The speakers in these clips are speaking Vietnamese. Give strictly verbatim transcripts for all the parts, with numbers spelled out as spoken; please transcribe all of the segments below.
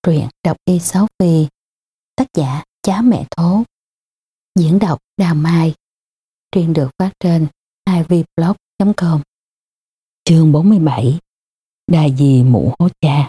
Truyện đọc y sáu Phi, tác giả Chá Mẹ Thố, diễn đọc Đào Mai. Truyện được phát trên i vê blog chấm com. Chương bốn mươi bảy. Đà dì mụ hố cha.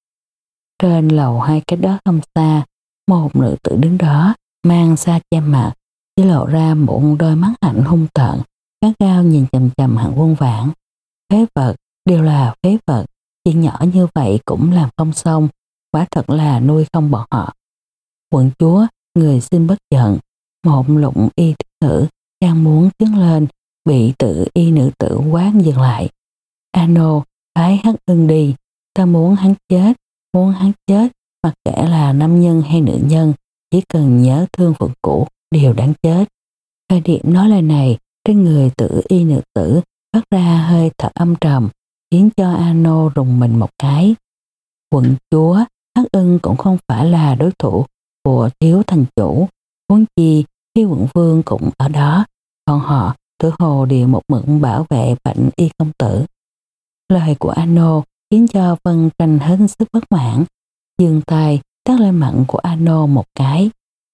Trên lầu hai cái đó không xa, một nữ tử đứng đó, mang sa che mặt, chỉ lộ ra một đôi mắt hạnh hung tợn, gắt gao nhìn chằm chằm Hạng Quân Vãn. Phế vật, đều là phế vật, chuyện nhỏ như vậy cũng làm không xong, quả thật là nuôi không bọn họ. Quận chúa, người xin bất giận, một lụng y thiếu nữ đang muốn tiến lên, bị tự y nữ tử quát dừng lại. Ano, phái Hắc Ưng đi, ta muốn hắn chết, muốn hắn chết, mặc kệ là nam nhân hay nữ nhân, chỉ cần nhớ thương phượng cũ đều đáng chết. Thời điểm nói lời này, trên người tự y nữ tử phát ra hơi thở âm trầm, khiến cho Ano rùng mình một cái. Quận chúa, Hắc Ưng cũng không phải là đối thủ của thiếu thành chủ, huống chi khi quận vương cũng ở đó, còn họ tự hồ đều một mực bảo vệ Bạch Y công tử. Lời của Ano khiến cho Vân Tranh hết sức bất mãn, giương tay tát lên mặt của Ano một cái.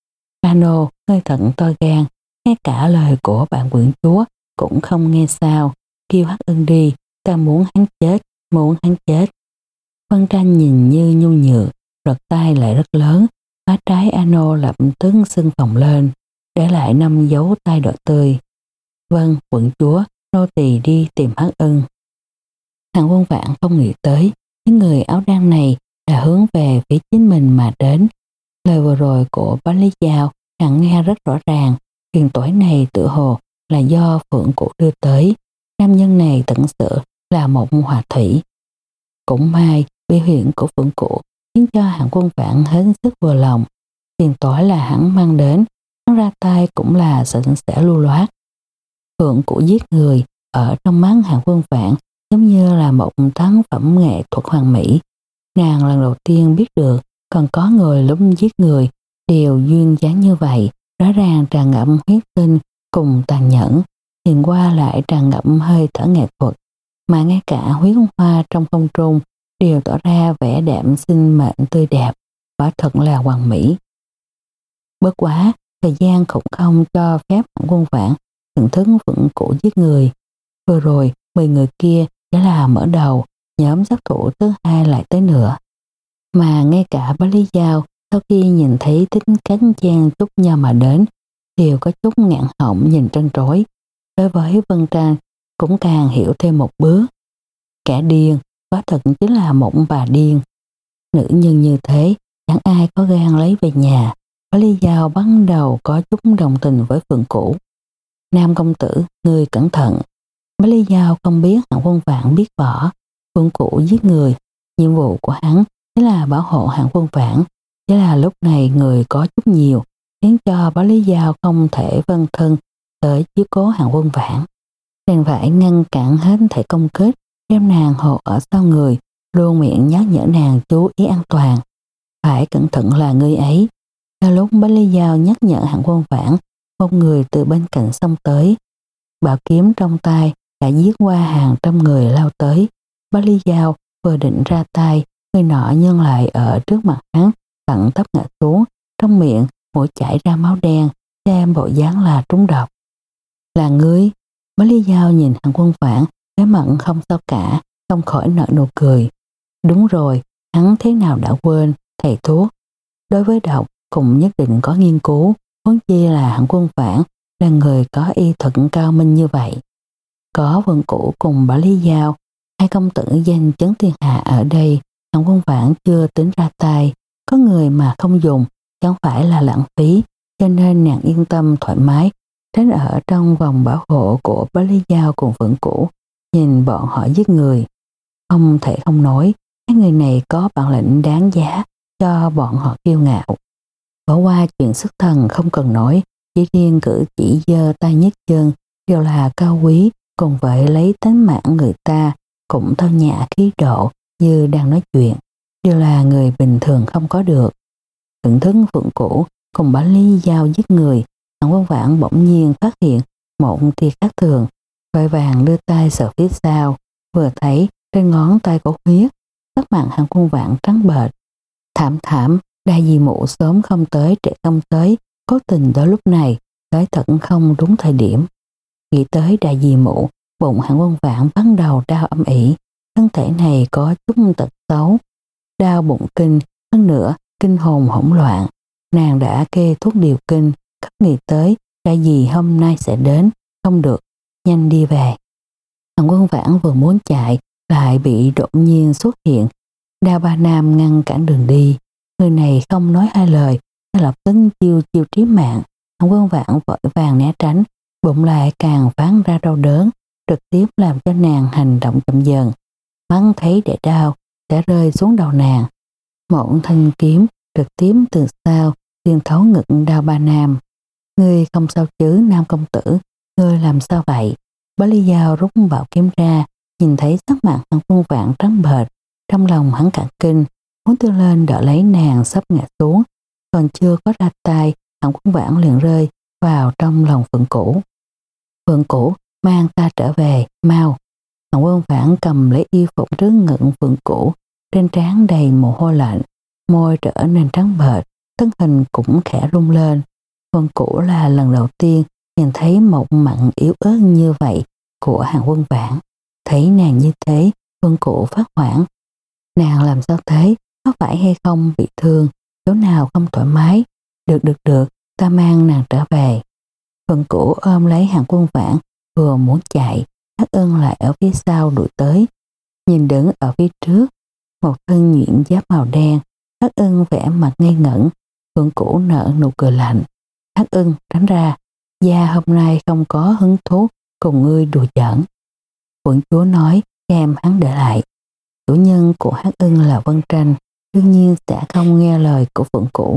Ano hơi thận to gan, ngay cả lời của bạn quận chúa cũng không nghe sao, kêu Hắc Ưng đi, ta muốn hắn chết, muốn hắn chết. Vân Tranh nhìn như nhu nhược, rật tay lại rất lớn, má trái Ano lập tức sưng phồng lên, để lại năm dấu tay đỏ tươi. Vâng, quận chúa, nô tỳ đi tìm Hắc Ưng. Hạng Quân Vãn không nghĩ tới, những người áo đen này đã hướng về phía chính mình mà đến. Lời vừa rồi của bá Lý Giao hắn nghe rất rõ ràng, phiền toái này tự hồ là do Phượng Cụ đưa tới. Nam nhân này thật sự là một hòa thủy. Cũng may biểu hiện của Phượng Cụ khiến cho Hạng Quân Vãn hết sức vừa lòng. Phiền toái là hắn mang đến, hắn ra tay cũng là sạch sẽ lưu loát. Phượng Cụ giết người ở trong mắt Hạng Quân Vãn giống như là một tác phẩm nghệ thuật hoàn mỹ. Nàng lần đầu tiên biết được còn có người lúc giết người đều duyên dáng như vậy, rõ ràng tràn ngập huyết tinh cùng tàn nhẫn, nhìn qua lại tràn ngập hơi thở nghệ thuật, mà ngay cả huyết hoa trong không trung đều tỏ ra vẻ đẹp sinh mệnh tươi đẹp, quả thật là hoàn mỹ. Bất quá, thời gian cũng không cho phép Hạng Quân Vãn thưởng thức Phượng Cụ giết người. Vừa rồi, mười người kia chỉ là mở đầu, nhóm sát thủ thứ hai lại tới nữa. Mà ngay cả bá Lý Giao sau khi nhìn thấy tính cách chen chúc nhau mà đến, đều có chút ngạn họng nhìn trân trối. Đối với Vân Tranh cũng càng hiểu thêm một bước. Kẻ điên, quả thật chính là một bà điên. Nữ nhân như thế, chẳng ai có gan lấy về nhà. Bá Lý Giao bắt đầu có chút đồng tình với Phượng Cụ. Nam công tử, người cẩn thận. Bá Lý Giao không biết Hạng Quân Vãn biết võ. Phượng Cụ giết người, nhiệm vụ của hắn chính là bảo hộ Hạng Quân Vãn. Chỉ là lúc này người có chút nhiều, khiến cho Bá Lý Giao không thể vân thân tới chiếu cố Hạng Quân Vãn. Đành phải ngăn cản hết thể công kích, đem nàng hộ ở sau người, luôn miệng nhắc nhở nàng chú ý an toàn. Phải cẩn thận là người ấy. Theo lúc Bá Lý Giao nhắc nhở Hạng Quân Vãn, một người từ bên cạnh xông tới. Bảo kiếm trong tay đã giết qua hàng trăm người lao tới. Bá Lý Giao vừa định ra tay, người nọ nhân lại ở trước mặt hắn, thẳng tắp ngã xuống, trong miệng mũi chảy ra máu đen, xem bộ dáng là trúng độc. Là ngươi? Bá Lý Giao nhìn Hạng Quân Vãn, cái mặt không sao cả, không khỏi nở nụ cười. Đúng rồi, hắn thế nào đã quên, thầy thuốc. Đối với độc cũng nhất định có nghiên cứu, huống chi là Hạng Quân Vãn là người có y thuật cao minh như vậy. Có Vân Cụ cùng Bá Lý Giao, hai công tử danh chấn thiên hạ ở đây, Hạng Quân Vãn chưa tính ra tay. Có người mà không dùng, chẳng phải là lãng phí, cho nên nàng yên tâm thoải mái, tránh ở trong vòng bảo hộ của Bá Lý Giao cùng Phượng Cụ, nhìn bọn họ giết người. Không thể không nói, hai người này có bản lĩnh đáng giá cho bọn họ kiêu ngạo. Bỏ qua chuyện sức thần không cần nói, chỉ riêng cử chỉ giơ tay nhấc chân đều là cao quý, cùng với lấy tính mạng người ta cũng thao nhã khí độ như đang nói chuyện, đều là người bình thường không có được. Thưởng thức Phượng Cụ cùng Bá Lý Giao giết người, Hạng Quân Vãn bỗng nhiên phát hiện một tia khác thường, vội vàng đưa tay sờ phía sau, vừa thấy trên ngón tay có huyết, sắc mặt Hạng Quân Vãn trắng bệch. Thảm thảm, đa di mụ sớm không tới trễ không tới, cố tình tới lúc này, tới thật không đúng thời điểm. Nghĩ tới đa di mụ, bụng Hạng Quân Vãn bắt đầu đau âm ỉ, thân thể này có chút tật xấu, đau bụng kinh, hơn nữa kinh hồn hỗn loạn. Nàng đã kê thuốc điều kinh, khắc nghĩ tới đa di hôm nay sẽ đến, không được, nhanh đi về. Hạng Quân Vãn vừa muốn chạy, lại bị đột nhiên xuất hiện Đao Ba Nam ngăn cản đường đi. Người này không nói hai lời, lập tức chiêu chiêu trí mạng. Hạng Quân Vãn vội vàng né tránh, bụng lại càng phán ra đau đớn, trực tiếp làm cho nàng hành động chậm dần. Mắt thấy để đau sẽ rơi xuống đầu nàng. Một thanh kiếm trực tiếp từ sau xuyên thấu ngực Đao Ba Nam. Ngươi không sao chứ Nam công tử, ngươi làm sao vậy? Bá Lý Dao rút bảo kiếm ra, nhìn thấy sắc mặt Hạng Quân Vãn trắng bệch, trong lòng hắn cả kinh, muốn đưa lên đỡ lấy nàng sắp ngã xuống, còn chưa có ra tay, Hạng Quân Vãn liền rơi vào trong lòng Phượng Cửu. Phượng Cửu, mang ta trở về, mau. Hạng Quân Vãn cầm lấy y phục trước ngực Phượng Cửu, trên trán đầy mồ hôi lạnh, môi trở nên trắng bệch, thân hình cũng khẽ rung lên. Phượng Cửu là lần đầu tiên nhìn thấy một mặt yếu ớt như vậy của Hạng Quân Vãn. Thấy nàng như thế, Phượng Cửu phát hoảng. Nàng làm sao thế, có phải hay không bị thương, chỗ nào không thoải mái? Được được được, ta mang nàng trở về. Phượng Cửu ôm lấy Hạng Quân Vãn, vừa muốn chạy, Hắc Ân lại ở phía sau đuổi tới. Nhìn đứng ở phía trước, một thân nhuyễn giáp màu đen, Hắc Ân vẻ mặt ngây ngẩn. Phượng Cửu nở nụ cười lạnh. Hắc Ân tránh ra, gia hôm nay không có hứng thú cùng ngươi đùa giỡn. Quận chúa nói đem hắn để lại. Chủ nhân của Hắc Ân là Vân Tranh, đương nhiên sẽ không nghe lời của Phượng Cửu.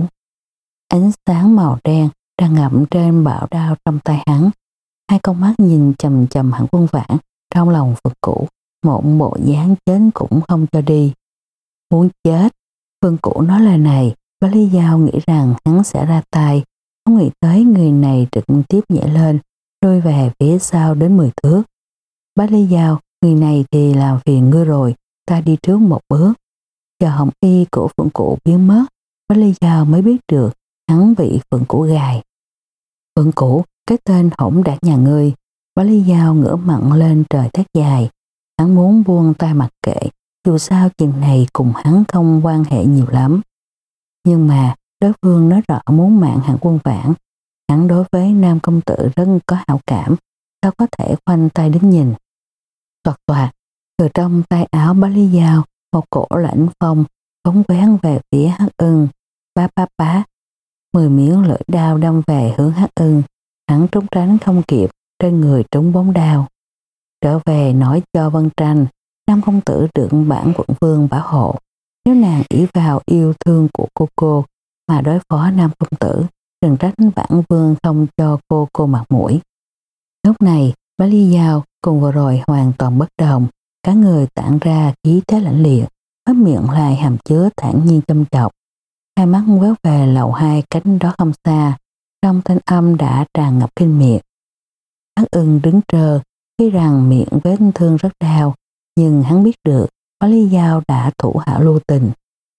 Ánh sáng màu đen đang ngậm trên bảo đao trong tay hắn. Hai con mắt nhìn chầm chầm Hạng Quân Vãn, trong lòng Phượng Cửu một bộ dáng chết cũng không cho đi. Muốn chết. Phượng Cửu nói lời này, Bá Lý Dao nghĩ rằng hắn sẽ ra tay, không nghĩ tới người này trực tiếp nhảy lên, lùi về phía sau đến mười thước. Bá Lý Dao, người này thì làm phiền ngươi rồi, ta đi trước một bước. Chờ hồng y của Phượng Cửu biến mất, Bá Lý Dao mới biết được hắn bị Phượng Cửu gài. Phượng Cửu, cái tên hỗn đản nhà ngươi. Bá Lý Dao ngửa mặn lên trời thét dài. Hắn muốn buông tay mặc kệ, dù sao chuyện này cùng hắn không quan hệ nhiều lắm. Nhưng mà đối phương nói rõ muốn mạng Hạng Quân Vãn. Hắn đối với Nam công tử rất có hảo cảm, sao có thể khoanh tay đứng nhìn. Toạt toạt, từ trong tay áo Bá Lý Dao, một cổ lãnh phong phóng quán về phía Hắc Ân. Bá bá bá, mười miếng lưỡi đao đâm về hướng Hắc Ân. Hắn trốn tránh không kịp, trên người trúng bóng đao. Trở về nói cho Vân Tranh, Nam công tử được bản quận vương bảo hộ. Nếu nàng ỷ vào yêu thương của cô cô mà đối phó Nam công tử, đừng trách bản vương không cho cô cô mặt mũi. Lúc này, Bá Lý Dao cùng vừa rồi hoàn toàn bất đồng, cả người tản ra khí thế lãnh liệt, hết miệng lại hàm chứa thản nhiên châm chọc. Hai mắt quéo về lầu hai cánh đó không xa, trong thanh âm đã tràn ngập kinh miệt. Hắc Ân đứng trơ, khi rằng miệng vết thương rất đau, nhưng hắn biết được Bá Lý Dao đã thủ hạ lưu tình.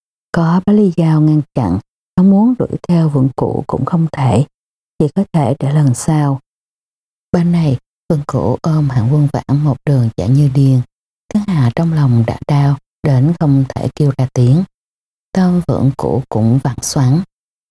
Có Bá Lý Dao ngăn chặn, hắn muốn đuổi theo Phượng Cửu cũng không thể, chỉ có thể để lần sau. Bên này, Phượng Cửu ôm Hạng Quân Vãn một đường chạy như điên. Cái hà trong lòng đã đau đến không thể kêu ra tiếng. Tâm Phượng Cửu cũng vặn xoắn.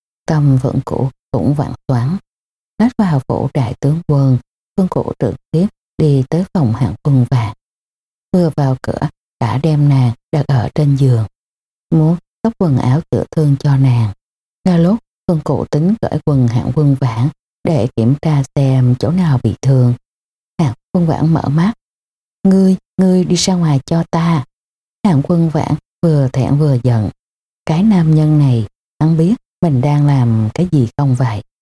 Tâm Phượng Cửu cũng vặn xoắn. Lách vào phủ đại tướng quân, Phượng Cửu trực tiếp đi tới phòng Hạng Quân Vãn. Vừa vào cửa đã đem nàng đặt ở trên giường, muốn tóc quần áo chữa thương cho nàng. Ngay lúc Phượng Cửu tính cởi quần Hạng Quân Vãn để kiểm tra xem chỗ nào bị thương, Hạng Quân Vãn mở mắt. Ngươi, ngươi đi ra ngoài cho ta. Hạng Quân Vãn vừa thẹn vừa giận. Cái nam nhân này, hắn biết mình đang làm cái gì không vậy?